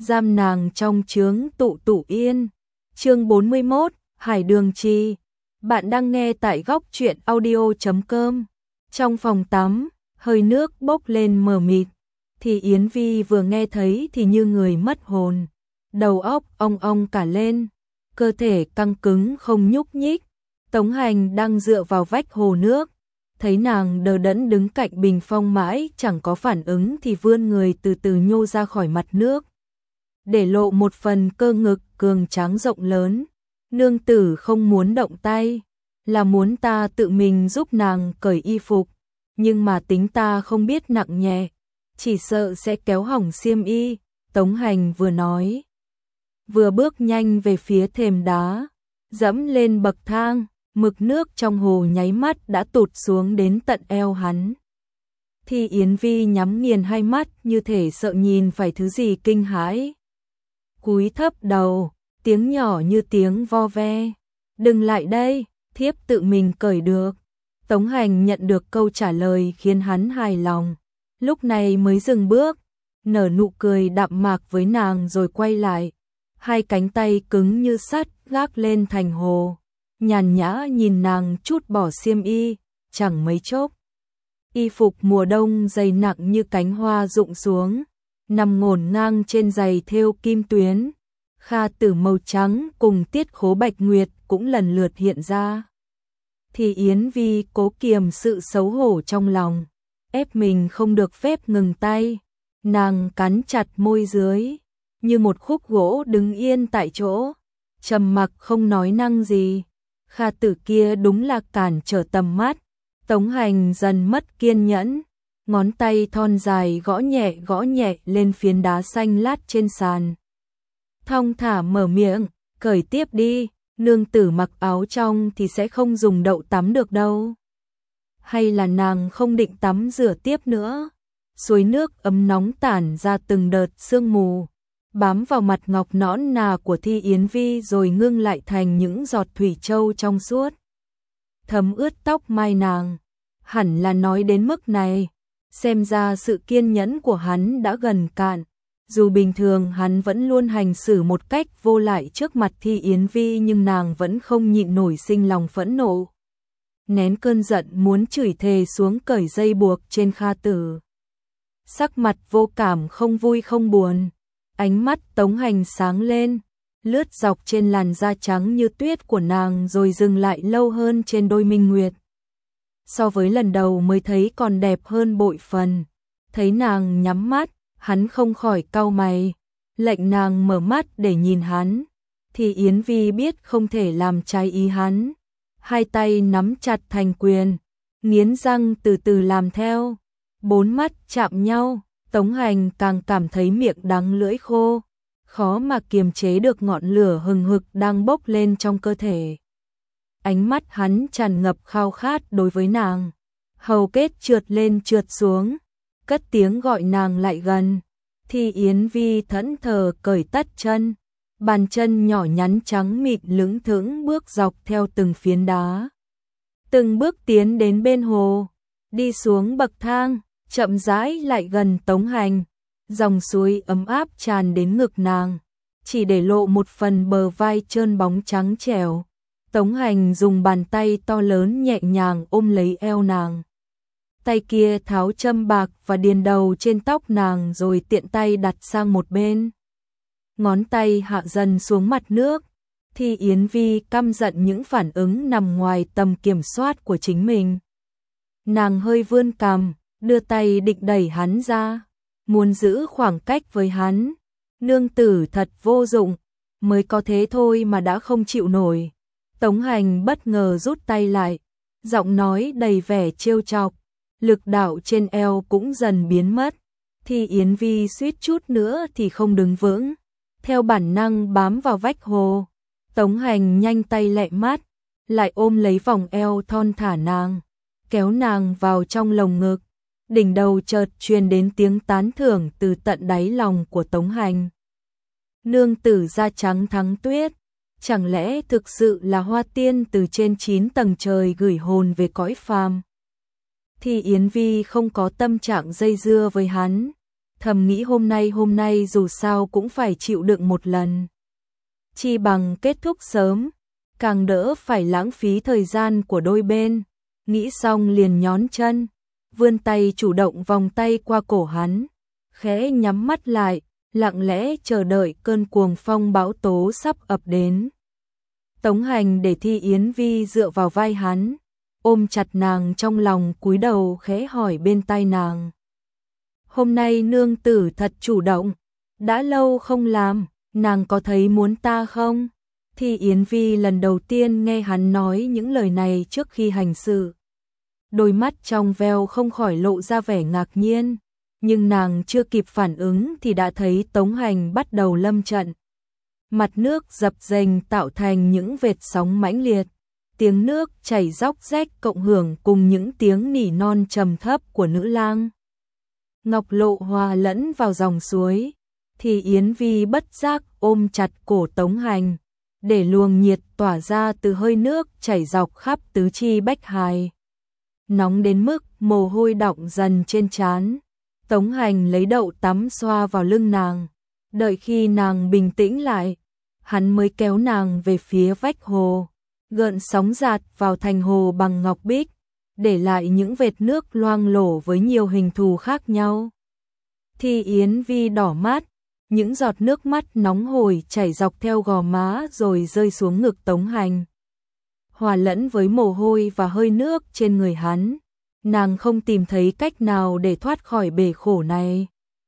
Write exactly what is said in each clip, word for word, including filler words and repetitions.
giam nàng trong chướng tụ tụ yên. Chương bốn mươi mốt, Hải Đường Trì. Bạn đang nghe tại góc truyện audio chấm com. Trong phòng tắm, hơi nước bốc lên mờ mịt, thì Yến Vi vừa nghe thấy thì như người mất hồn, đầu óc ong ong cả lên, cơ thể căng cứng không nhúc nhích. Tống Hành đang dựa vào vách hồ nước, thấy nàng đờ đẫn đứng cạnh bình phong mãi chẳng có phản ứng thì vươn người từ từ nhô ra khỏi mặt nước, để lộ một phần cơ ngực cường tráng rộng lớn. Nương tử không muốn động tay, là muốn ta tự mình giúp nàng cởi y phục, nhưng mà tính ta không biết nặng nhẹ, chỉ sợ sẽ kéo hỏng xiêm y. Tống Hành vừa nói, vừa bước nhanh về phía thềm đá, dẫm lên bậc thang, mực nước trong hồ nháy mắt đã tụt xuống đến tận eo hắn. Thì Yến Vi nhắm nghiền hai mắt như thể sợ nhìn phải thứ gì kinh hãi. Cúi thấp đầu, tiếng nhỏ như tiếng vo ve. Đừng lại đây, thiếp tự mình cởi được. Tống Hành nhận được câu trả lời khiến hắn hài lòng, lúc này mới dừng bước, nở nụ cười đạm mạc với nàng rồi quay lại. Hai cánh tay cứng như sắt gác lên thành hồ, nhàn nhã nhìn nàng chút bỏ xiêm y, chẳng mấy chốc. Y phục mùa đông dày nặng như cánh hoa rụng xuống, nằm ngổn ngang trên giày thêu kim tuyến. Kha tử màu trắng cùng tiết khố bạch nguyệt cũng lần lượt hiện ra. Thì Yến Vi cố kiềm sự xấu hổ trong lòng, ép mình không được phép ngừng tay. Nàng cắn chặt môi dưới, như một khúc gỗ đứng yên tại chỗ, trầm mặc không nói năng gì. Kha tử kia đúng là cản trở tầm mắt. Tống Hành dần mất kiên nhẫn, ngón tay thon dài gõ nhẹ gõ nhẹ lên phiến đá xanh lát trên sàn. Thong thả mở miệng, cởi tiếp đi, nương tử mặc áo trong thì sẽ không dùng đậu tắm được đâu. Hay là nàng không định tắm rửa tiếp nữa? Suối nước ấm nóng tản ra từng đợt sương mù, bám vào mặt ngọc nõn nà của Thi Yến Vi rồi ngưng lại thành những giọt thủy châu trong suốt, thấm ướt tóc mai nàng. Hẳn là nói đến mức này, xem ra sự kiên nhẫn của hắn đã gần cạn. Dù bình thường hắn vẫn luôn hành xử một cách vô lại trước mặt Thi Yến Vi, nhưng nàng vẫn không nhịn nổi sinh lòng phẫn nộ, nén cơn giận muốn chửi thề xuống cởi dây buộc trên Kha tử. Sắc mặt vô cảm không vui không buồn, ánh mắt Tống Hành sáng lên, lướt dọc trên làn da trắng như tuyết của nàng rồi dừng lại lâu hơn trên đôi minh nguyệt. So với lần đầu mới thấy còn đẹp hơn bội phần. Thấy nàng nhắm mắt, hắn không khỏi cau mày, lệnh nàng mở mắt để nhìn hắn. Thì Yến Vi biết không thể làm trái ý hắn, hai tay nắm chặt thành quyền, nghiến răng từ từ làm theo. Bốn mắt chạm nhau, Tống Hành càng cảm thấy miệng đắng lưỡi khô, khó mà kiềm chế được ngọn lửa hừng hực đang bốc lên trong cơ thể. Ánh mắt hắn tràn ngập khao khát đối với nàng, hầu kết trượt lên trượt xuống, cất tiếng gọi nàng lại gần. Thì Yến Vi thẫn thờ cởi tất chân, bàn chân nhỏ nhắn trắng mịn lững thững bước dọc theo từng phiến đá, từng bước tiến đến bên hồ, đi xuống bậc thang, chậm rãi lại gần Tống Hành. Dòng suối ấm áp tràn đến ngực nàng, chỉ để lộ một phần bờ vai trơn bóng trắng trẻo. Tống Hành dùng bàn tay to lớn nhẹ nhàng ôm lấy eo nàng, tay kia tháo châm bạc và điền đầu trên tóc nàng rồi tiện tay đặt sang một bên. Ngón tay hạ dần xuống mặt nước. Thì Yến Vi căm giận những phản ứng nằm ngoài tầm kiểm soát của chính mình. Nàng hơi vươn cằm, đưa tay định đẩy hắn ra, muốn giữ khoảng cách với hắn. Nương tử thật vô dụng, mới có thế thôi mà đã không chịu nổi. Tống Hành bất ngờ rút tay lại, giọng nói đầy vẻ trêu chọc, lực đạo trên eo cũng dần biến mất. Thì Yến Vi suýt chút nữa thì không đứng vững, theo bản năng bám vào vách hồ. Tống Hành nhanh tay lẹ mắt, lại ôm lấy vòng eo thon thả nàng, kéo nàng vào trong lồng ngực. Đỉnh đầu chợt truyền đến tiếng tán thưởng từ tận đáy lòng của Tống Hành. Nương tử da trắng thắng tuyết, chẳng lẽ thực sự là hoa tiên từ trên chín tầng trời gửi hồn về cõi phàm? Thì Yến Vi không có tâm trạng dây dưa với hắn, thầm nghĩ hôm nay hôm nay dù sao cũng phải chịu đựng một lần. Chi bằng kết thúc sớm, càng đỡ phải lãng phí thời gian của đôi bên. Nghĩ xong liền nhón chân, vươn tay chủ động vòng tay qua cổ hắn, khẽ nhắm mắt lại, lặng lẽ chờ đợi cơn cuồng phong bão tố sắp ập đến. Tống Hành để Thi Yến Vi dựa vào vai hắn, ôm chặt nàng trong lòng, cúi đầu khẽ hỏi bên tai nàng. Hôm nay nương tử thật chủ động, đã lâu không làm, nàng có thấy muốn ta không? Thi Yến Vi lần đầu tiên nghe hắn nói những lời này trước khi hành sự. Đôi mắt trong veo không khỏi lộ ra vẻ ngạc nhiên, nhưng nàng chưa kịp phản ứng thì đã thấy Tống Hành bắt đầu lâm trận. Mặt nước dập dềnh tạo thành những vệt sóng mãnh liệt, tiếng nước chảy róc rách cộng hưởng cùng những tiếng nỉ non trầm thấp của nữ lang. Ngọc Lộ hòa lẫn vào dòng suối, thì Yến Vi bất giác ôm chặt cổ Tống Hành, để luồng nhiệt tỏa ra từ hơi nước chảy dọc khắp tứ chi bách hài. Nóng đến mức mồ hôi đọng dần trên trán. Tống Hành lấy đậu tắm xoa vào lưng nàng, đợi khi nàng bình tĩnh lại, hắn mới kéo nàng về phía vách hồ, gợn sóng dạt vào thành hồ bằng ngọc bích, để lại những vệt nước loang lổ với nhiều hình thù khác nhau. Thi Yến Vi đỏ mắt, những giọt nước mắt nóng hổi chảy dọc theo gò má rồi rơi xuống ngực Tống Hành. Hòa lẫn với mồ hôi và hơi nước trên người hắn, nàng không tìm thấy cách nào để thoát khỏi bể khổ này.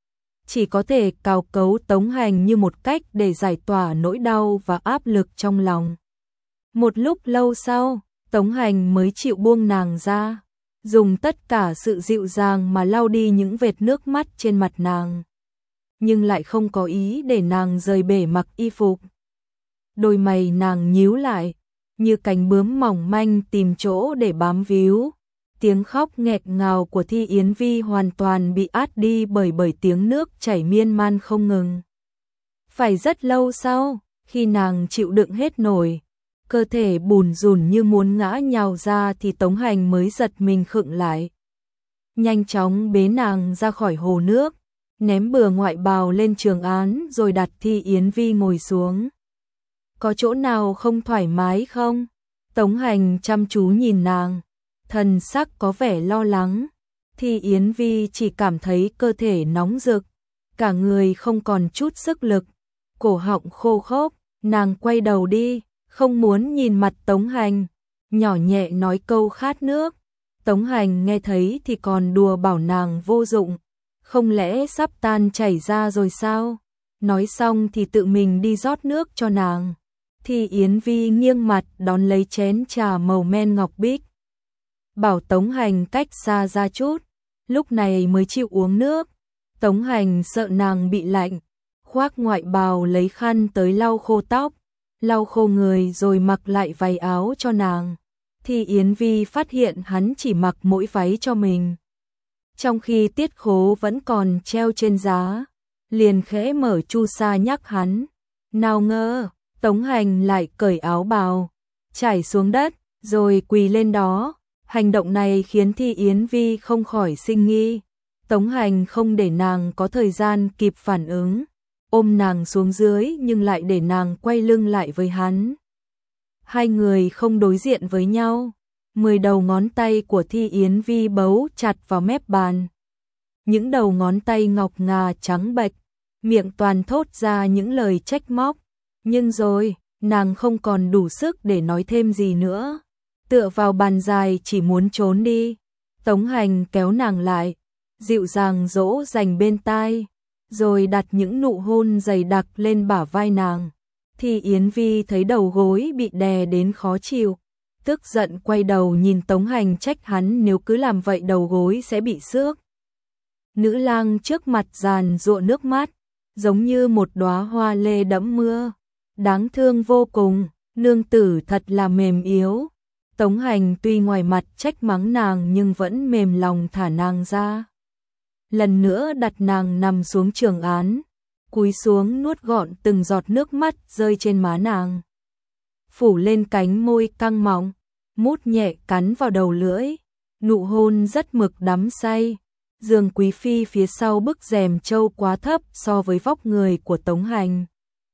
Chỉ có thể cào cấu Tống Hành như một cách để giải tỏa nỗi đau và áp lực trong lòng. Một lúc lâu sau, Tống Hành mới chịu buông nàng ra, dùng tất cả sự dịu dàng mà lau đi những vệt nước mắt trên mặt nàng, nhưng lại không có ý để nàng rời bể mặc y phục. Đôi mày nàng nhíu lại, như cánh bướm mỏng manh tìm chỗ để bám víu. Tiếng khóc nghẹt ngào của Thi Yến Vi hoàn toàn bị át đi bởi bởi tiếng nước chảy miên man không ngừng. Phải rất lâu sau, khi nàng chịu đựng hết nổi, cơ thể bùn rùn như muốn ngã nhào ra thì Tống Hành mới giật mình khựng lại. Nhanh chóng bế nàng ra khỏi hồ nước, ném bừa ngoại bào lên trường án rồi đặt Thi Yến Vi ngồi xuống. Có chỗ nào không thoải mái không? Tống Hành chăm chú nhìn nàng, thần sắc có vẻ lo lắng. Thi Yến Vi chỉ cảm thấy cơ thể nóng rực, cả người không còn chút sức lực, cổ họng khô khốc, nàng quay đầu đi, không muốn nhìn mặt Tống Hành, nhỏ nhẹ nói câu khát nước. Tống Hành nghe thấy thì còn đùa bảo nàng vô dụng, không lẽ sắp tan chảy ra rồi sao? Nói xong thì tự mình đi rót nước cho nàng. Thi Yến Vi nghiêng mặt đón lấy chén trà màu men ngọc bích, bảo Tống Hành cách xa ra chút, lúc này mới chịu uống nước. Tống Hành sợ nàng bị lạnh, khoác ngoại bào lấy khăn tới lau khô tóc, lau khô người rồi mặc lại váy áo cho nàng. Thì Yến Vi phát hiện hắn chỉ mặc mỗi váy cho mình, trong khi tiết khố vẫn còn treo trên giá, liền khẽ mở chu sa nhắc hắn. Nào ngờ, Tống Hành lại cởi áo bào, trải xuống đất, rồi quỳ lên đó. Hành động này khiến Thi Yến Vi không khỏi sinh nghi. Tống Hành không để nàng có thời gian kịp phản ứng, ôm nàng xuống dưới nhưng lại để nàng quay lưng lại với hắn. Hai người không đối diện với nhau, mười đầu ngón tay của Thi Yến Vi bấu chặt vào mép bàn. Những đầu ngón tay ngọc ngà trắng bệch, miệng toàn thốt ra những lời trách móc. Nhưng rồi, nàng không còn đủ sức để nói thêm gì nữa. Tựa vào bàn dài chỉ muốn trốn đi. Tống Hành kéo nàng lại, dịu dàng dỗ dành bên tai, rồi đặt những nụ hôn dày đặc lên bả vai nàng. Thì Yến Vi thấy đầu gối bị đè đến khó chịu, tức giận quay đầu nhìn Tống Hành trách hắn nếu cứ làm vậy đầu gối sẽ bị xước. Nữ lang trước mặt giàn giụa nước mắt, giống như một đóa hoa lê đẫm mưa, đáng thương vô cùng, nương tử thật là mềm yếu. Tống Hành tuy ngoài mặt trách mắng nàng nhưng vẫn mềm lòng thả nàng ra. Lần nữa đặt nàng nằm xuống trường án, cúi xuống nuốt gọn từng giọt nước mắt rơi trên má nàng. Phủ lên cánh môi căng mọng, mút nhẹ cắn vào đầu lưỡi, nụ hôn rất mực đắm say, giường quý phi phía sau bức rèm châu quá thấp so với vóc người của Tống Hành.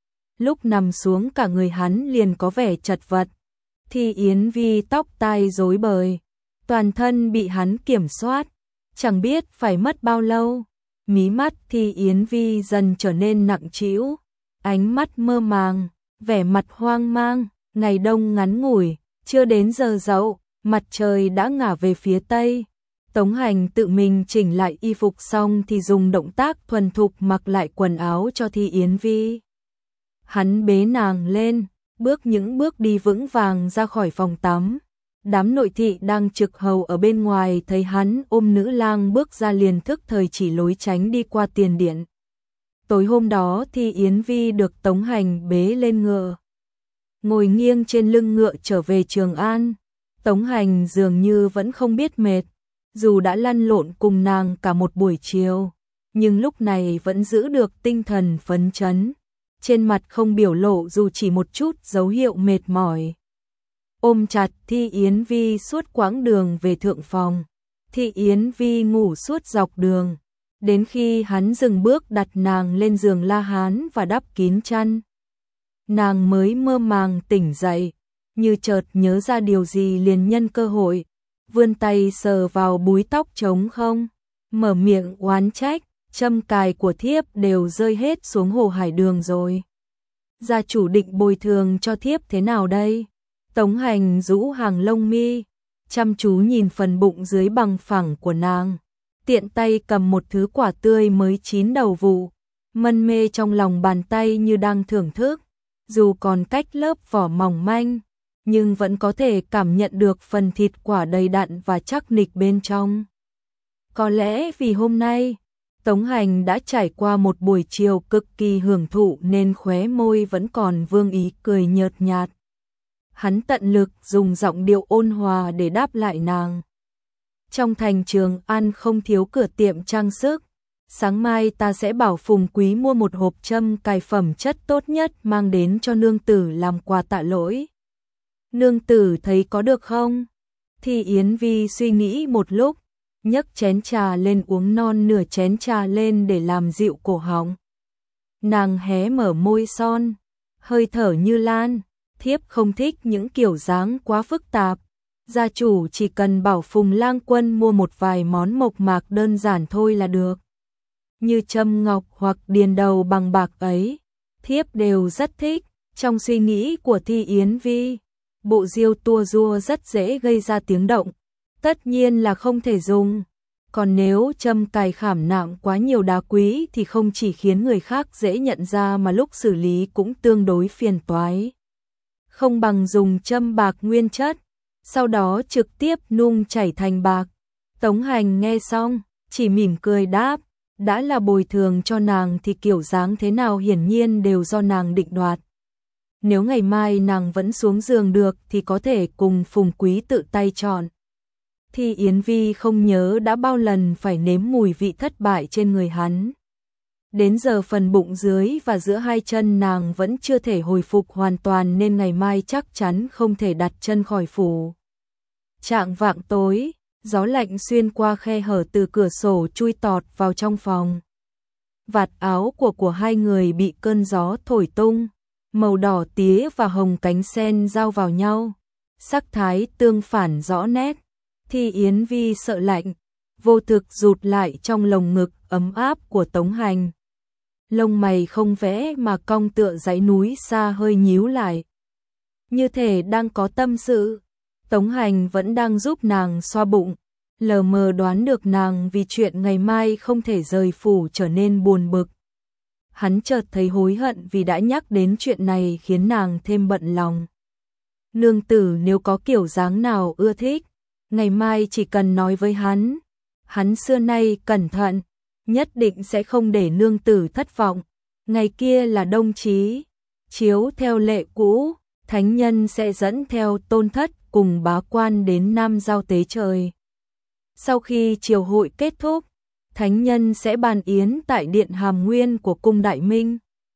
Lúc nằm xuống cả người hắn liền có vẻ chật vật. Thi Yến Vi tóc tai rối bời, toàn thân bị hắn kiểm soát, chẳng biết phải mất bao lâu. Mí mắt Thi Yến Vi dần trở nên nặng trĩu, ánh mắt mơ màng, vẻ mặt hoang mang. Ngày đông ngắn ngủi, chưa đến giờ dậu, mặt trời đã ngả về phía tây. Tống Hành tự mình chỉnh lại y phục xong thì dùng động tác thuần thục mặc lại quần áo cho Thi Yến Vi. Hắn bế nàng lên, bước những bước đi vững vàng ra khỏi phòng tắm. Đám nội thị đang trực hầu ở bên ngoài thấy hắn ôm nữ lang bước ra liền thức thời chỉ lối tránh đi qua tiền điện. Tối hôm đó Thi Yến Vi được Tống Hành bế lên ngựa, ngồi nghiêng trên lưng ngựa trở về Trường An. Tống Hành dường như vẫn không biết mệt, dù đã lăn lộn cùng nàng cả một buổi chiều, nhưng lúc này vẫn giữ được tinh thần phấn chấn, trên mặt không biểu lộ dù chỉ một chút dấu hiệu mệt mỏi. Ôm chặt Thi Yến Vi suốt quãng đường về thượng phòng, Thi Yến Vi ngủ suốt dọc đường, đến khi hắn dừng bước đặt nàng lên giường La Hán và đắp kín chăn, nàng mới mơ màng tỉnh dậy, như chợt nhớ ra điều gì liền nhân cơ hội, vươn tay sờ vào búi tóc trống không, mở miệng oán trách, châm cài của thiếp đều rơi hết xuống hồ Hải Đường rồi. Gia chủ định bồi thường cho thiếp thế nào đây? Tống Hành rũ hàng lông mi, chăm chú nhìn phần bụng dưới bằng phẳng của nàng, tiện tay cầm một thứ quả tươi mới chín đầu vụ, mân mê trong lòng bàn tay như đang thưởng thức, dù còn cách lớp vỏ mỏng manh, nhưng vẫn có thể cảm nhận được phần thịt quả đầy đặn và chắc nịch bên trong. Có lẽ vì hôm nay, Tống Hành đã trải qua một buổi chiều cực kỳ hưởng thụ nên khóe môi vẫn còn vương ý cười nhợt nhạt. Hắn tận lực dùng giọng điệu ôn hòa để đáp lại nàng. Trong thành Trường An không thiếu cửa tiệm trang sức, sáng mai ta sẽ bảo Phùng Quý mua một hộp châm cài phẩm chất tốt nhất mang đến cho nương tử làm quà tạ lỗi. Nương tử thấy có được không? Thi Yến Vi suy nghĩ một lúc, nhấc chén trà lên uống non nửa chén trà lên để làm dịu cổ họng. Nàng hé mở môi son, hơi thở như lan, thiếp không thích những kiểu dáng quá phức tạp. Gia chủ chỉ cần bảo Phùng Lang Quân mua một vài món mộc mạc đơn giản thôi là được. Như châm ngọc hoặc điền đầu bằng bạc ấy, thiếp đều rất thích. Trong suy nghĩ của Thi Yến Vi, bộ diêu tua rua rất dễ gây ra tiếng động, tất nhiên là không thể dùng. Còn nếu châm cài khảm nạm quá nhiều đá quý thì không chỉ khiến người khác dễ nhận ra mà lúc xử lý cũng tương đối phiền toái. Không bằng dùng châm bạc nguyên chất, sau đó trực tiếp nung chảy thành bạc. Tống Hành nghe xong, chỉ mỉm cười đáp, đã là bồi thường cho nàng thì kiểu dáng thế nào hiển nhiên đều do nàng định đoạt. Nếu ngày mai nàng vẫn xuống giường được thì có thể cùng Phùng Quý tự tay chọn. Thi Yến Vi không nhớ đã bao lần phải nếm mùi vị thất bại trên người hắn. Đến giờ phần bụng dưới và giữa hai chân nàng vẫn chưa thể hồi phục hoàn toàn nên ngày mai chắc chắn không thể đặt chân khỏi phủ. Chạng vạng tối, gió lạnh xuyên qua khe hở từ cửa sổ chui tọt vào trong phòng. Vạt áo của của hai người bị cơn gió thổi tung, màu đỏ tía và hồng cánh sen giao vào nhau, sắc thái tương phản rõ nét. Thi Yến Vi sợ lạnh, vô thực rụt lại trong lồng ngực ấm áp của Tống Hành. Lông mày không vẽ mà cong tựa dãy núi xa hơi nhíu lại. Như thể đang có tâm sự, Tống Hành vẫn đang giúp nàng xoa bụng, lờ mờ đoán được nàng vì chuyện ngày mai không thể rời phủ trở nên buồn bực. Hắn chợt thấy hối hận vì đã nhắc đến chuyện này khiến nàng thêm bận lòng. Nương tử nếu có kiểu dáng nào ưa thích, ngày mai chỉ cần nói với hắn. Hắn xưa nay cẩn thận, nhất định sẽ không để nương tử thất vọng. Ngày kia là đông chí, chiếu theo lệ cũ, thánh nhân sẽ dẫn theo tôn thất cùng bá quan đến Nam Giao tế trời. Sau khi triều hội kết thúc, thánh nhân sẽ bàn yến tại điện Hàm Nguyên của cung Đại Minh.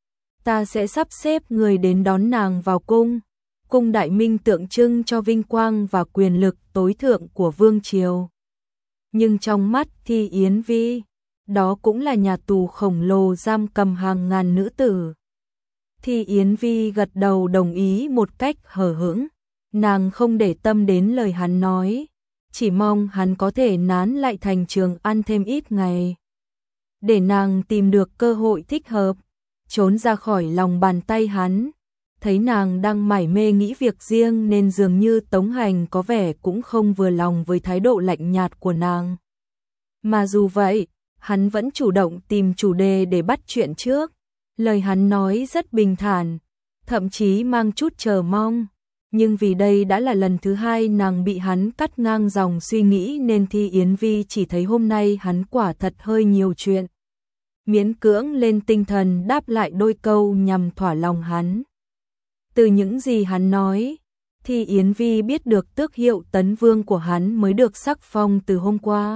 Ta sẽ sắp xếp người đến đón nàng vào cung. Cung Đại Minh tượng trưng cho vinh quang và quyền lực tối thượng của vương triều. nhưng trong mắt Thi Yến Vi, đó cũng là nhà tù khổng lồ giam cầm hàng ngàn nữ tử. Thi Yến Vi gật đầu đồng ý một cách hờ hững, nàng không để tâm đến lời hắn nói, chỉ mong hắn có thể nán lại thành Trường An thêm ít ngày, để nàng tìm được cơ hội thích hợp, trốn ra khỏi lòng bàn tay hắn. Thấy nàng đang mải mê nghĩ việc riêng nên dường như Tống Hành có vẻ cũng không vừa lòng với thái độ lạnh nhạt của nàng. Mà dù vậy, hắn vẫn chủ động tìm chủ đề để bắt chuyện trước. Lời hắn nói rất bình thản, thậm chí mang chút chờ mong. Nhưng vì đây đã là lần thứ hai nàng bị hắn cắt ngang dòng suy nghĩ nên Thi Yến Vi chỉ thấy hôm nay hắn quả thật hơi nhiều chuyện. Miễn cưỡng lên tinh thần đáp lại đôi câu nhằm thỏa lòng hắn. Từ những gì hắn nói, Thi Yến Vi biết được tước hiệu tấn vương của hắn mới được sắc phong từ hôm qua.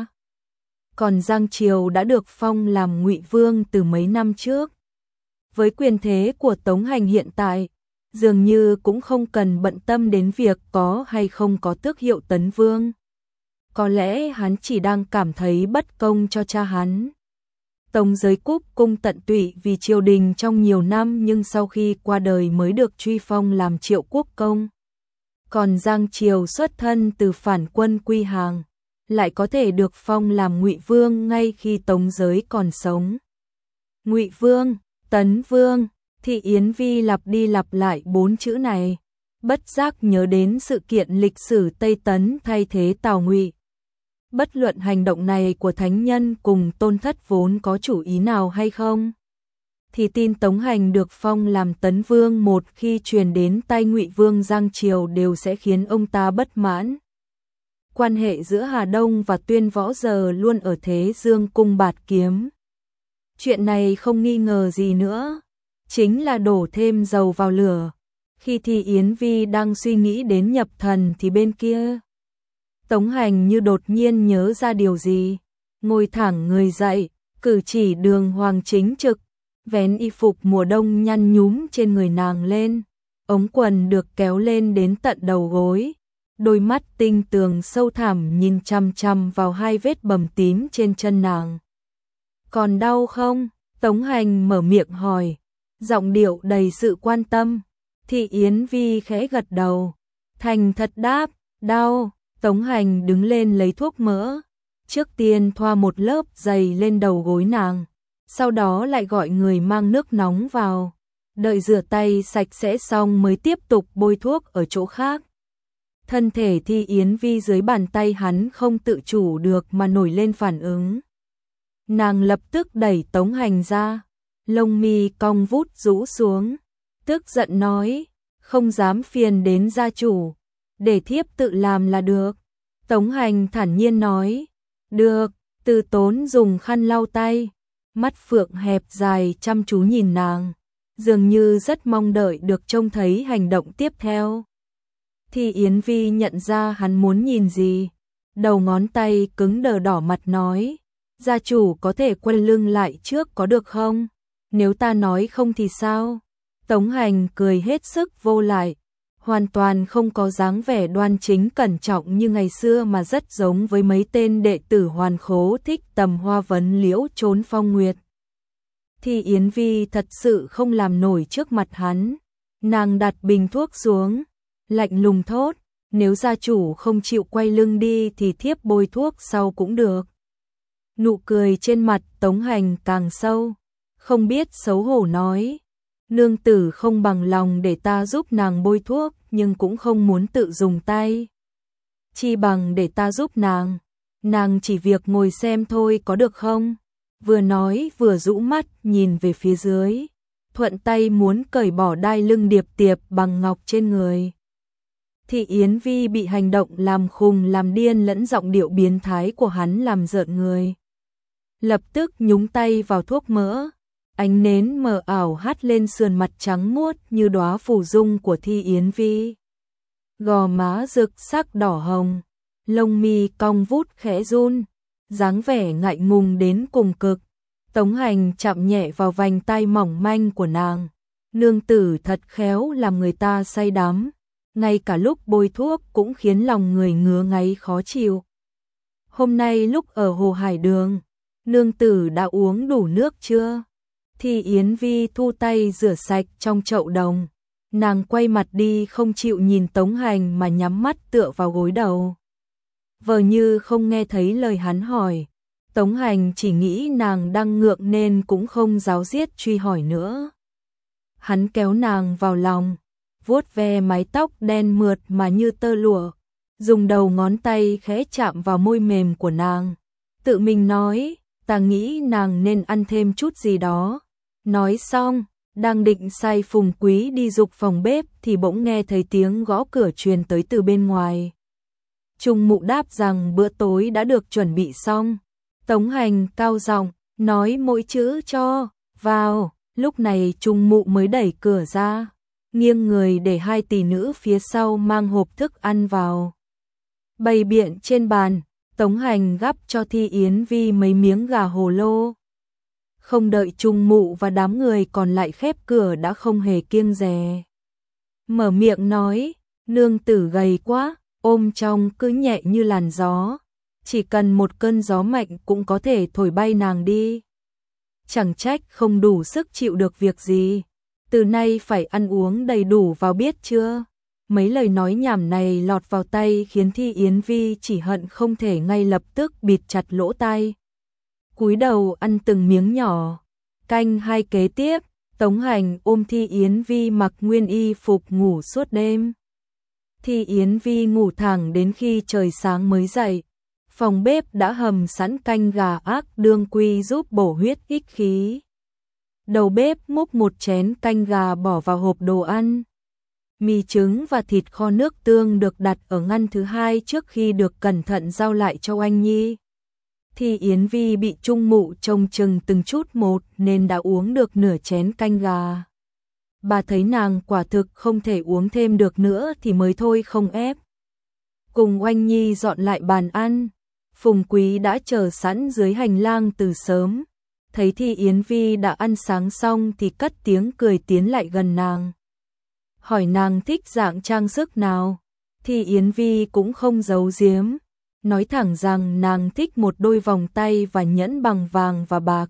Còn Giang Triều đã được phong làm Ngụy Vương từ mấy năm trước. Với quyền thế của Tống Hành hiện tại, dường như cũng không cần bận tâm đến việc có hay không có tước hiệu tấn vương. Có lẽ hắn chỉ đang cảm thấy bất công cho cha hắn. Tống Giới Cúc cung tận tụy vì triều đình trong nhiều năm nhưng sau khi qua đời mới được truy phong làm Triệu Quốc công. Còn Giang Triều xuất thân từ phản quân Quy Hàng, lại có thể được phong làm Ngụy Vương ngay khi Tống Giới còn sống. Ngụy Vương, Tấn Vương, Thi Yến Vi lặp đi lặp lại bốn chữ này, bất giác nhớ đến sự kiện lịch sử Tây Tấn thay thế Tào Ngụy. Bất luận hành động này của thánh nhân cùng Tôn Thất vốn có chủ ý nào hay không, thì tin Tống Hành được phong làm Tấn Vương một khi truyền đến tay Ngụy Vương Giang Triều đều sẽ khiến ông ta bất mãn. Quan hệ giữa Hà Đông và Tuyên Võ giờ luôn ở thế dương cung bạt kiếm. Chuyện này không nghi ngờ gì nữa, chính là đổ thêm dầu vào lửa. Khi Thi Yến Vi đang suy nghĩ đến nhập thần thì bên kia, Tống Hành như đột nhiên nhớ ra điều gì, ngồi thẳng người dậy, cử chỉ đường hoàng chính trực, vén y phục mùa đông nhăn nhúm trên người nàng lên, ống quần được kéo lên đến tận đầu gối, đôi mắt tinh tường sâu thẳm nhìn chằm chằm vào hai vết bầm tím trên chân nàng. Còn đau không? Tống Hành mở miệng hỏi, giọng điệu đầy sự quan tâm. Thi Yến Vi khẽ gật đầu, thành thật đáp, đau. Tống Hành đứng lên lấy thuốc mỡ, trước tiên thoa một lớp dày lên đầu gối nàng, sau đó lại gọi người mang nước nóng vào, đợi rửa tay sạch sẽ xong mới tiếp tục bôi thuốc ở chỗ khác. Thân thể Thi Yến Vi dưới bàn tay hắn không tự chủ được mà nổi lên phản ứng. Nàng lập tức đẩy Tống Hành ra, lông mi cong vút rũ xuống, tức giận nói, không dám phiền đến gia chủ, để thiếp tự làm là được. Tống Hành thản nhiên nói, được. Từ Tốn dùng khăn lau tay, mắt phượng hẹp dài chăm chú nhìn nàng, dường như rất mong đợi được trông thấy hành động tiếp theo. Thi Yến Vi nhận ra hắn muốn nhìn gì, đầu ngón tay cứng đờ đỏ mặt nói, gia chủ có thể quay lưng lại trước có được không? Nếu ta nói không thì sao? Tống Hành cười hết sức vô lại, hoàn toàn không có dáng vẻ đoan chính cẩn trọng như ngày xưa mà rất giống với mấy tên đệ tử hoàn khố thích tầm hoa vấn liễu trốn phong nguyệt. Thi Yến Vi thật sự không làm nổi trước mặt hắn, nàng đặt bình thuốc xuống, lạnh lùng thốt, nếu gia chủ không chịu quay lưng đi thì thiếp bôi thuốc sau cũng được. Nụ cười trên mặt Tống Hành càng sâu, không biết xấu hổ nói, nương tử không bằng lòng để ta giúp nàng bôi thuốc nhưng cũng không muốn tự dùng tay. Chi bằng để ta giúp nàng, nàng chỉ việc ngồi xem thôi có được không? Vừa nói vừa rũ mắt nhìn về phía dưới, thuận tay muốn cởi bỏ đai lưng điệp tiệp bằng ngọc trên người. Thị Yến Vi bị hành động làm khùng làm điên lẫn giọng điệu biến thái của hắn làm rợn người. Lập tức nhúng tay vào thuốc mỡ, ánh nến mờ ảo hắt lên sườn mặt trắng muốt như đóa phù dung của Thi Yến Vi. Gò má rực sắc đỏ hồng, lông mi cong vút khẽ run, dáng vẻ ngại ngùng đến cùng cực. Tống Hành chạm nhẹ vào vành tay mỏng manh của nàng, nương tử thật khéo làm người ta say đắm, ngay cả lúc bôi thuốc cũng khiến lòng người ngứa ngáy khó chịu. hôm nay lúc ở Hồ Hải Đường, nương tử đã uống đủ nước chưa? Thi Yến Vi thu tay rửa sạch trong chậu đồng. Nàng quay mặt đi không chịu nhìn Tống Hành mà nhắm mắt tựa vào gối đầu. Vờ như không nghe thấy lời hắn hỏi. Tống Hành chỉ nghĩ nàng đang ngượng nên cũng không ráo riết truy hỏi nữa. Hắn kéo nàng vào lòng, vuốt ve mái tóc đen mượt mà như tơ lụa, dùng đầu ngón tay khẽ chạm vào môi mềm của nàng. Tự mình nói, ta nghĩ nàng nên ăn thêm chút gì đó. Nói xong, đang định sai Phùng Quý đi dục phòng bếp thì bỗng nghe thấy tiếng gõ cửa truyền tới từ bên ngoài. Trung Mụ đáp rằng bữa tối đã được chuẩn bị xong. Tống Hành cao giọng nói mỗi chữ cho vào. Lúc này Trung Mụ mới đẩy cửa ra, nghiêng người để hai tỷ nữ phía sau mang hộp thức ăn vào. Bày biện trên bàn, Tống Hành gắp cho Thi Yến Vi mấy miếng gà hồ lô. Không đợi Trung Mụ và đám người còn lại khép cửa đã không hề kiêng dè. Mở miệng nói, nương tử gầy quá, ôm trong cứ nhẹ như làn gió. Chỉ cần một cơn gió mạnh cũng có thể thổi bay nàng đi. Chẳng trách không đủ sức chịu được việc gì. Từ nay phải ăn uống đầy đủ vào biết chưa? Mấy lời nói nhảm này lọt vào tay khiến Thi Yến Vi chỉ hận không thể ngay lập tức bịt chặt lỗ tai. Cúi đầu ăn từng miếng nhỏ. Canh hai kế tiếp, Tống Hành ôm Thi Yến Vi mặc nguyên y phục ngủ suốt đêm. Thi Yến Vi ngủ thẳng đến khi trời sáng mới dậy. Phòng bếp đã hầm sẵn canh gà ác đương quy giúp bổ huyết ích khí. Đầu bếp múc một chén canh gà bỏ vào hộp đồ ăn. Mì trứng và thịt kho nước tương được đặt ở ngăn thứ hai trước khi được cẩn thận giao lại cho Oanh Nhi. Thì Yến Vi bị Trung Mụ trông chừng từng chút một nên đã uống được nửa chén canh gà. Bà thấy nàng quả thực không thể uống thêm được nữa thì mới thôi không ép. Cùng Oanh Nhi dọn lại bàn ăn. Phùng Quý đã chờ sẵn dưới hành lang từ sớm. Thấy Thi Yến Vi đã ăn sáng xong thì cất tiếng cười tiến lại gần nàng. Hỏi nàng thích dạng trang sức nào. Thi Yến Vi cũng không giấu giếm. Nói thẳng rằng nàng thích một đôi vòng tay và nhẫn bằng vàng và bạc.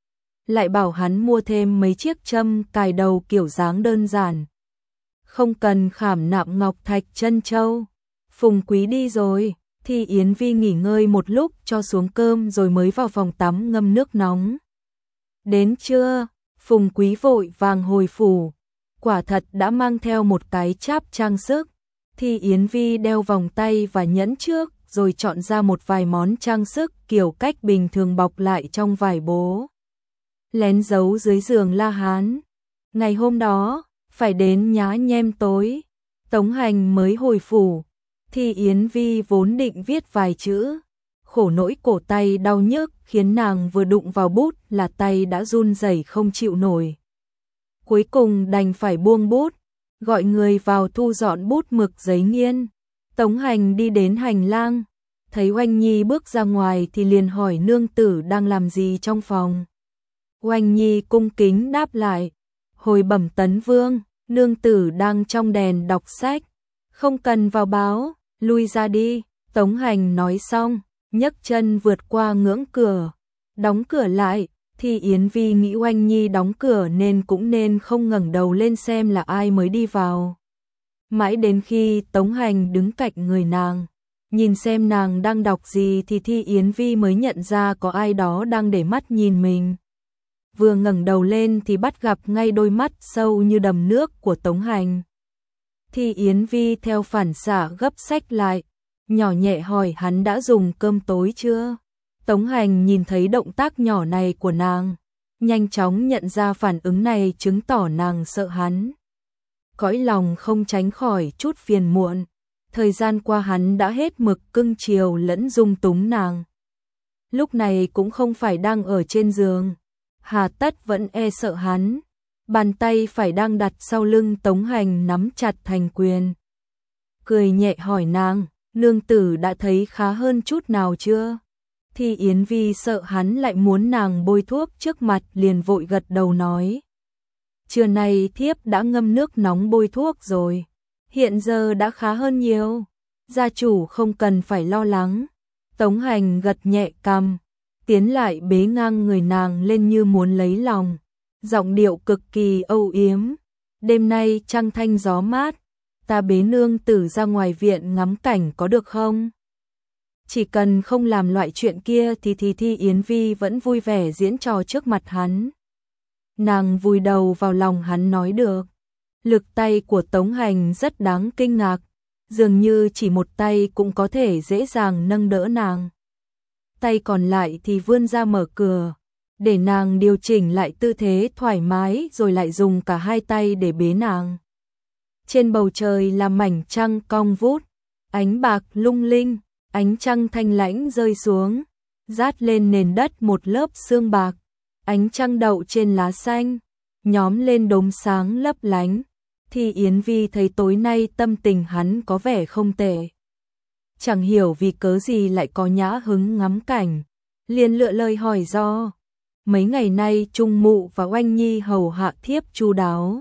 Lại bảo hắn mua thêm mấy chiếc châm cài đầu kiểu dáng đơn giản. Không cần khảm nạm ngọc thạch chân châu. Phùng Quý đi rồi. Thi Yến Vi nghỉ ngơi một lúc cho xuống cơm rồi mới vào phòng tắm ngâm nước nóng. Đến trưa, Phùng Quý vội vàng hồi phủ. Quả thật đã mang theo một cái cháp trang sức. Thi Yến Vi đeo vòng tay và nhẫn trước rồi chọn ra một vài món trang sức kiểu cách bình thường bọc lại trong vải bố. Lén giấu dưới giường La Hán. Ngày hôm đó, phải đến nhá nhem tối. Tống Hành mới hồi phủ. Thi Yến Vi vốn định viết vài chữ. Khổ nỗi cổ tay đau nhức khiến nàng vừa đụng vào bút là tay đã run rẩy không chịu nổi. Cuối cùng đành phải buông bút, gọi người vào thu dọn bút mực giấy nghiên. Tống Hành đi đến hành lang, thấy Oanh Nhi bước ra ngoài thì liền hỏi nương tử đang làm gì trong phòng. Oanh Nhi cung kính đáp lại, hồi bẩm tấn vương, nương tử đang trong đèn đọc sách, không cần vào báo, lui ra đi. Tống Hành nói xong, nhấc chân vượt qua ngưỡng cửa, đóng cửa lại. Thì Yến Vi nghĩ Oanh Nhi đóng cửa nên cũng nên không ngẩng đầu lên xem là ai mới đi vào. Mãi đến khi Tống Hành đứng cạnh người nàng, nhìn xem nàng đang đọc gì thì Thi Yến Vi mới nhận ra có ai đó đang để mắt nhìn mình. Vừa ngẩng đầu lên thì bắt gặp ngay đôi mắt sâu như đầm nước của Tống Hành. Thi Yến Vi theo phản xạ gấp sách lại, nhỏ nhẹ hỏi hắn đã dùng cơm tối chưa? Tống Hành nhìn thấy động tác nhỏ này của nàng, nhanh chóng nhận ra phản ứng này chứng tỏ nàng sợ hắn. Cõi lòng không tránh khỏi chút phiền muộn, thời gian qua hắn đã hết mực cưng chiều lẫn dung túng nàng. Lúc này cũng không phải đang ở trên giường, hà tất vẫn e sợ hắn, bàn tay phải đang đặt sau lưng Tống Hành nắm chặt thành quyền. Cười nhẹ hỏi nàng, nương tử đã thấy khá hơn chút nào chưa? Thì Yến Vi sợ hắn lại muốn nàng bôi thuốc trước mặt liền vội gật đầu nói. Trưa nay thiếp đã ngâm nước nóng bôi thuốc rồi, hiện giờ đã khá hơn nhiều, gia chủ không cần phải lo lắng. Tống Hành gật nhẹ cằm, tiến lại bế ngang người nàng lên như muốn lấy lòng, giọng điệu cực kỳ âu yếm. Đêm nay trăng thanh gió mát, ta bế nương tử ra ngoài viện ngắm cảnh có được không? Chỉ cần không làm loại chuyện kia thì thì Thi Yến Vi vẫn vui vẻ diễn trò trước mặt hắn. Nàng vùi đầu vào lòng hắn nói được. Lực tay của Tống Hành rất đáng kinh ngạc, dường như chỉ một tay cũng có thể dễ dàng nâng đỡ nàng. Tay còn lại thì vươn ra mở cửa, để nàng điều chỉnh lại tư thế thoải mái rồi lại dùng cả hai tay để bế nàng. Trên bầu trời là mảnh trăng cong vút, ánh bạc lung linh, ánh trăng thanh lãnh rơi xuống, rát lên nền đất một lớp sương bạc, ánh trăng đậu trên lá xanh, nhóm lên đốm sáng lấp lánh. Thi Yến Vi thấy tối nay tâm tình hắn có vẻ không tệ. Chẳng hiểu vì cớ gì lại có nhã hứng ngắm cảnh, liền lựa lời hỏi do. Mấy ngày nay Trung Mụ và Oanh Nhi hầu hạ thiếp chu đáo.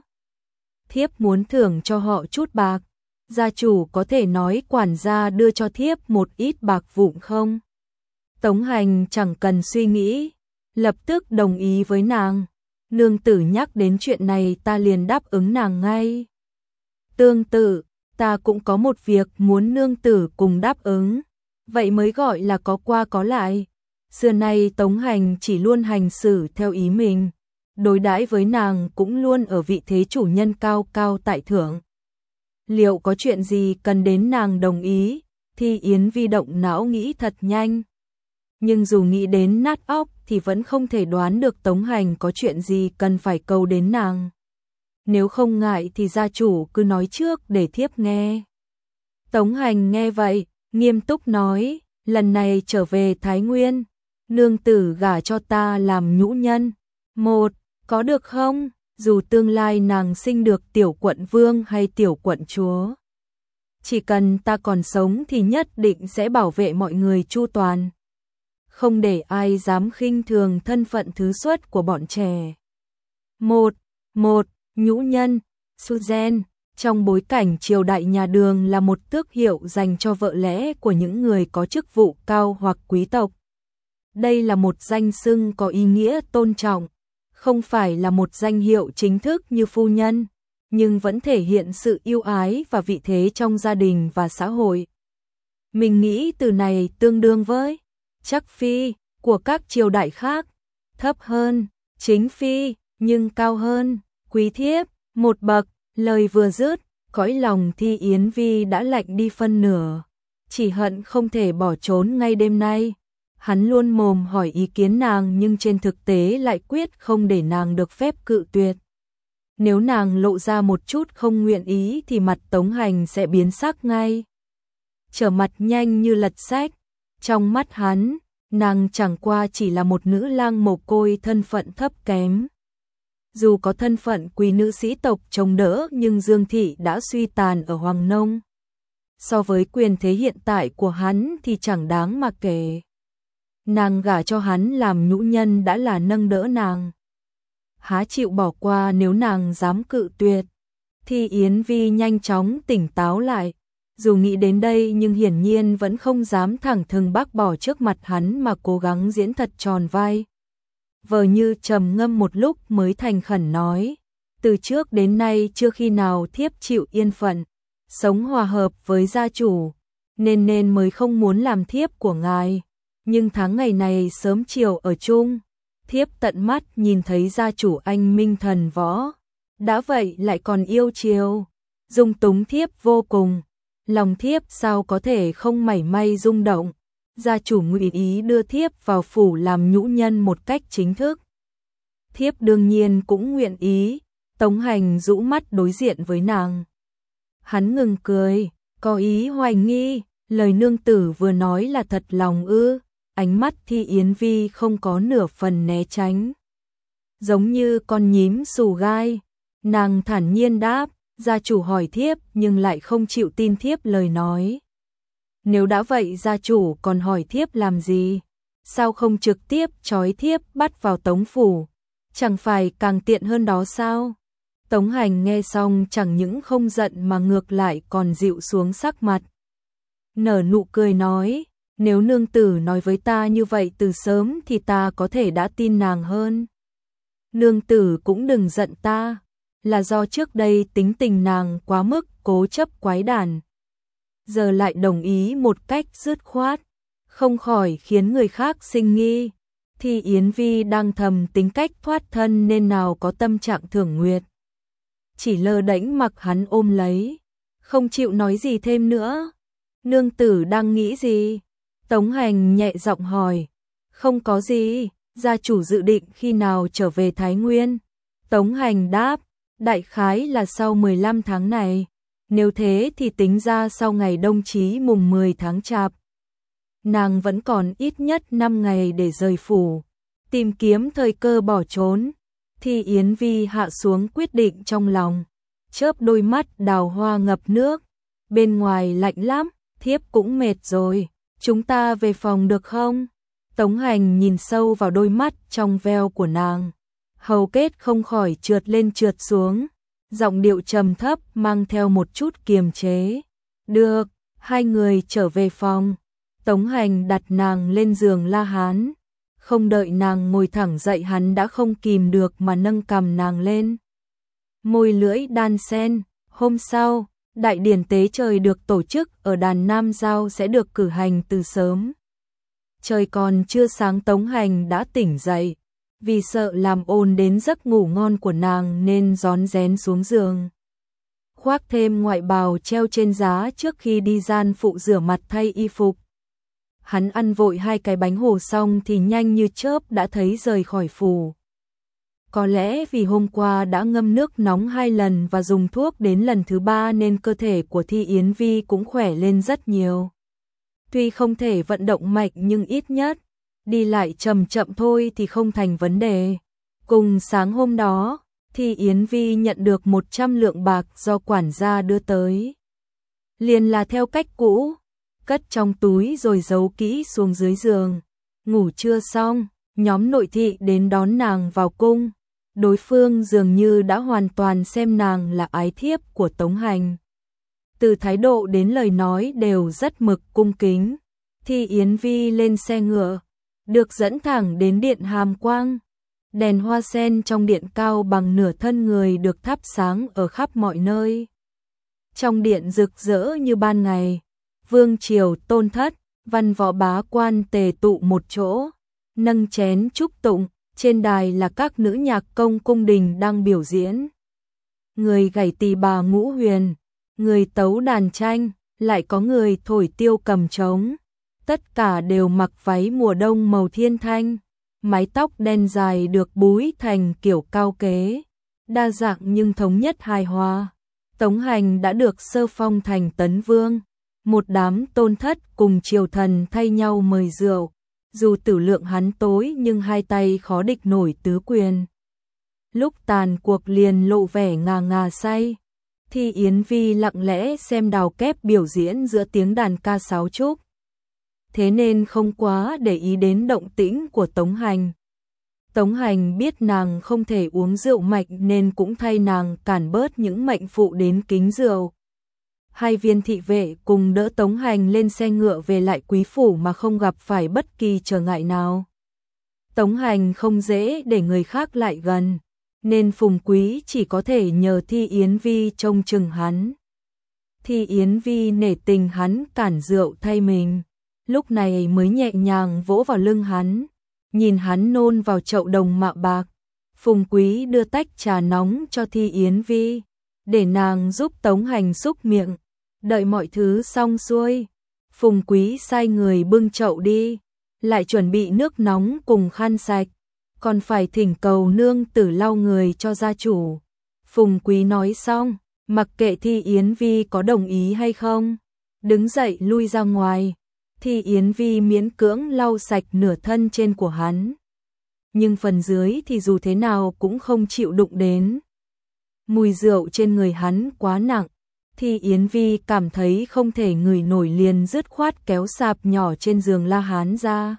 Thiếp muốn thưởng cho họ chút bạc, gia chủ có thể nói quản gia đưa cho thiếp một ít bạc vụn không? Tống Hành chẳng cần suy nghĩ, lập tức đồng ý với nàng. Nương tử nhắc đến chuyện này ta liền đáp ứng nàng ngay. Tương tự, ta cũng có một việc muốn nương tử cùng đáp ứng, vậy mới gọi là có qua có lại. Xưa nay Tống Hành chỉ luôn hành xử theo ý mình, đối đãi với nàng cũng luôn ở vị thế chủ nhân cao cao tại thượng. Liệu có chuyện gì cần đến nàng đồng ý? Thi Yến Vi động não nghĩ thật nhanh. Nhưng dù nghĩ đến nát óc thì vẫn không thể đoán được Tống Hành có chuyện gì cần phải cầu đến nàng. Nếu không ngại thì gia chủ cứ nói trước để thiếp nghe. Tống Hành nghe vậy, nghiêm túc nói, lần này trở về Thái Nguyên, nương tử gả cho ta làm nhũ nhân. Một, có được không? Dù tương lai nàng sinh được tiểu quận vương hay tiểu quận chúa, chỉ cần ta còn sống thì nhất định sẽ bảo vệ mọi người chu toàn, không để ai dám khinh thường thân phận thứ xuất của bọn trẻ. Một, một, nhũ nhân, Suzen, trong bối cảnh triều đại nhà Đường là một tước hiệu dành cho vợ lẽ của những người có chức vụ cao hoặc quý tộc. Đây là một danh xưng có ý nghĩa tôn trọng, không phải là một danh hiệu chính thức như phu nhân, nhưng vẫn thể hiện sự yêu ái và vị thế trong gia đình và xã hội. Mình nghĩ từ này tương đương với chắc phi của các triều đại khác, thấp hơn chính phi nhưng cao hơn quý thiếp một bậc. Lời vừa dứt, cõi lòng Thi Yến Vi đã lạnh đi phân nửa, chỉ hận không thể bỏ trốn ngay đêm nay. Hắn luôn mồm hỏi ý kiến nàng nhưng trên thực tế lại quyết không để nàng được phép cự tuyệt. Nếu nàng lộ ra một chút không nguyện ý thì mặt Tống Hành sẽ biến sắc ngay. Trở mặt nhanh như lật sách, trong mắt hắn, nàng chẳng qua chỉ là một nữ lang mồ côi thân phận thấp kém. Dù có thân phận quý nữ sĩ tộc chống đỡ nhưng Dương Thị đã suy tàn ở Hoàng Nông. So với quyền thế hiện tại của hắn thì chẳng đáng mà kể. Nàng gả cho hắn làm nhũ nhân đã là nâng đỡ nàng, há chịu bỏ qua nếu nàng dám cự tuyệt. Thi Yến Vi nhanh chóng tỉnh táo lại, dù nghĩ đến đây nhưng hiển nhiên vẫn không dám thẳng thừng bác bỏ trước mặt hắn mà cố gắng diễn thật tròn vai. Vờ như trầm ngâm một lúc mới thành khẩn nói, từ trước đến nay chưa khi nào thiếp chịu yên phận, sống hòa hợp với gia chủ, nên nên mới không muốn làm thiếp của ngài. Nhưng tháng ngày này sớm chiều ở chung, thiếp tận mắt nhìn thấy gia chủ anh minh thần võ, đã vậy lại còn yêu chiều, dung túng thiếp vô cùng, lòng thiếp sao có thể không mảy may rung động. Gia chủ nguyện ý đưa thiếp vào phủ làm nhũ nhân một cách chính thức. Thiếp đương nhiên cũng nguyện ý. Tống Hành rũ mắt đối diện với nàng. Hắn ngừng cười, có ý hoài nghi, lời nương tử vừa nói là thật lòng ư? Ánh mắt Thi Yến Vi không có nửa phần né tránh, giống như con nhím xù gai. Nàng thản nhiên đáp, gia chủ hỏi thiếp nhưng lại không chịu tin thiếp lời nói. Nếu đã vậy gia chủ còn hỏi thiếp làm gì? Sao không trực tiếp trói thiếp bắt vào tống phủ? Chẳng phải càng tiện hơn đó sao? Tống Hành nghe xong chẳng những không giận mà ngược lại còn dịu xuống sắc mặt. Nở nụ cười nói, Nếu nương tử nói với ta như vậy từ sớm thì ta có thể đã tin nàng hơn. Nương tử cũng đừng giận ta, là do trước đây tính tình nàng quá mức cố chấp quái đản. Giờ lại đồng ý một cách dứt khoát, không khỏi khiến người khác sinh nghi. Thì Yến Vi đang thầm tính cách thoát thân nên nào có tâm trạng thưởng nguyệt. Chỉ lơ đễnh mặc hắn ôm lấy, không chịu nói gì thêm nữa. Nương tử đang nghĩ gì? Tống Hành nhẹ giọng hỏi. Không có gì, gia chủ dự định khi nào trở về Thái Nguyên. Tống Hành đáp, đại khái là sau mười lăm tháng này. Nếu thế thì tính ra sau ngày đông chí mùng mười tháng Chạp. Nàng vẫn còn ít nhất năm ngày để rời phủ, tìm kiếm thời cơ bỏ trốn. Thì Yến Vi hạ xuống quyết định trong lòng, chớp đôi mắt đào hoa ngập nước. Bên ngoài lạnh lắm, thiếp cũng mệt rồi, chúng ta về phòng được không? Tống Hành nhìn sâu vào đôi mắt trong veo của nàng, hầu kết không khỏi trượt lên trượt xuống, giọng điệu trầm thấp mang theo một chút kiềm chế. Được, hai người trở về phòng. Tống Hành đặt nàng lên giường La Hán, không đợi nàng ngồi thẳng dậy hắn đã không kìm được mà nâng cằm nàng lên. Môi lưỡi đan sen. Hôm sau, đại điển tế trời được tổ chức ở đàn Nam Giao sẽ được cử hành từ sớm. Trời còn chưa sáng Tống Hành đã tỉnh dậy, vì sợ làm ồn đến giấc ngủ ngon của nàng nên rón rén xuống giường. Khoác thêm ngoại bào treo trên giá trước khi đi gian phụ rửa mặt thay y phục. Hắn ăn vội hai cái bánh hồ xong thì nhanh như chớp đã thấy rời khỏi phủ. Có lẽ vì hôm qua đã ngâm nước nóng hai lần và dùng thuốc đến lần thứ ba nên cơ thể của Thi Yến Vi cũng khỏe lên rất nhiều. Tuy không thể vận động mạnh nhưng ít nhất, đi lại chậm chậm thôi thì không thành vấn đề. Cùng sáng hôm đó, Thi Yến Vi nhận được một trăm lượng bạc do quản gia đưa tới. Liền là theo cách cũ, cất trong túi rồi giấu kỹ xuống dưới giường. Ngủ trưa xong, nhóm nội thị đến đón nàng vào cung. Đối phương dường như đã hoàn toàn xem nàng là ái thiếp của Tống Hành. Từ thái độ đến lời nói đều rất mực cung kính. Thi Yến Vi lên xe ngựa, được dẫn thẳng đến điện Hàm Quang. Đèn hoa sen trong điện cao bằng nửa thân người được thắp sáng ở khắp mọi nơi. Trong điện rực rỡ như ban ngày, vương triều tôn thất, văn võ bá quan tề tụ một chỗ, nâng chén chúc tụng. Trên đài là các nữ nhạc công cung đình đang biểu diễn. Người gảy tỳ bà ngũ huyền, người tấu đàn tranh, lại có người thổi tiêu cầm trống. Tất cả đều mặc váy mùa đông màu thiên thanh, mái tóc đen dài được búi thành kiểu cao kế, đa dạng nhưng thống nhất hài hòa. Tống Hành đã được sơ phong thành tấn vương, một đám tôn thất cùng triều thần thay nhau mời rượu. Dù tử lượng hắn tối nhưng hai tay khó địch nổi tứ quyền. Lúc tàn cuộc liền lộ vẻ ngà ngà say. Thi Yến Vi lặng lẽ xem đào kép biểu diễn giữa tiếng đàn ca sáo trúc. Thế nên không quá để ý đến động tĩnh của Tống Hành. Tống Hành biết nàng không thể uống rượu mạnh nên cũng thay nàng cản bớt những mệnh phụ đến kính rượu. Hai viên thị vệ cùng đỡ Tống Hành lên xe ngựa về lại quý phủ mà không gặp phải bất kỳ trở ngại nào. Tống Hành không dễ để người khác lại gần, nên Phùng Quý chỉ có thể nhờ Thi Yến Vi trông chừng hắn. Thi Yến Vi nể tình hắn cản rượu thay mình, lúc này mới nhẹ nhàng vỗ vào lưng hắn, nhìn hắn nôn vào chậu đồng mạ bạc. Phùng Quý đưa tách trà nóng cho Thi Yến Vi, để nàng giúp Tống Hành xúc miệng. Đợi mọi thứ xong xuôi, Phùng Quý sai người bưng chậu đi, lại chuẩn bị nước nóng cùng khăn sạch, còn phải thỉnh cầu nương tử lau người cho gia chủ. Phùng Quý nói xong, mặc kệ Thi Yến Vi có đồng ý hay không, đứng dậy lui ra ngoài. Thi Yến Vi miễn cưỡng lau sạch nửa thân trên của hắn, nhưng phần dưới thì dù thế nào cũng không chịu đụng đến. Mùi rượu trên người hắn quá nặng, Thi Yến Vi cảm thấy không thể ngửi nổi liền dứt khoát kéo sạp nhỏ trên giường La Hán ra.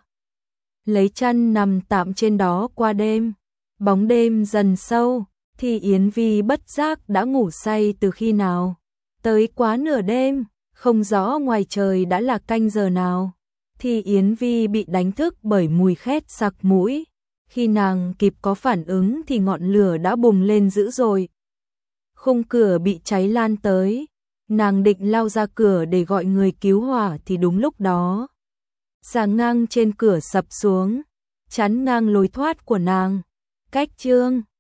Lấy chăn nằm tạm trên đó qua đêm. Bóng đêm dần sâu, Thi Yến Vi bất giác đã ngủ say từ khi nào. Tới quá nửa đêm, không rõ ngoài trời đã là canh giờ nào. thì Yến Vi bị đánh thức bởi mùi khét sặc mũi. Khi nàng kịp có phản ứng thì ngọn lửa đã bùng lên dữ dội. Khung cửa bị cháy lan tới, nàng định lao ra cửa để gọi người cứu hỏa thì đúng lúc đó, giàn ngang trên cửa sập xuống, chắn ngang lối thoát của nàng. Cách chương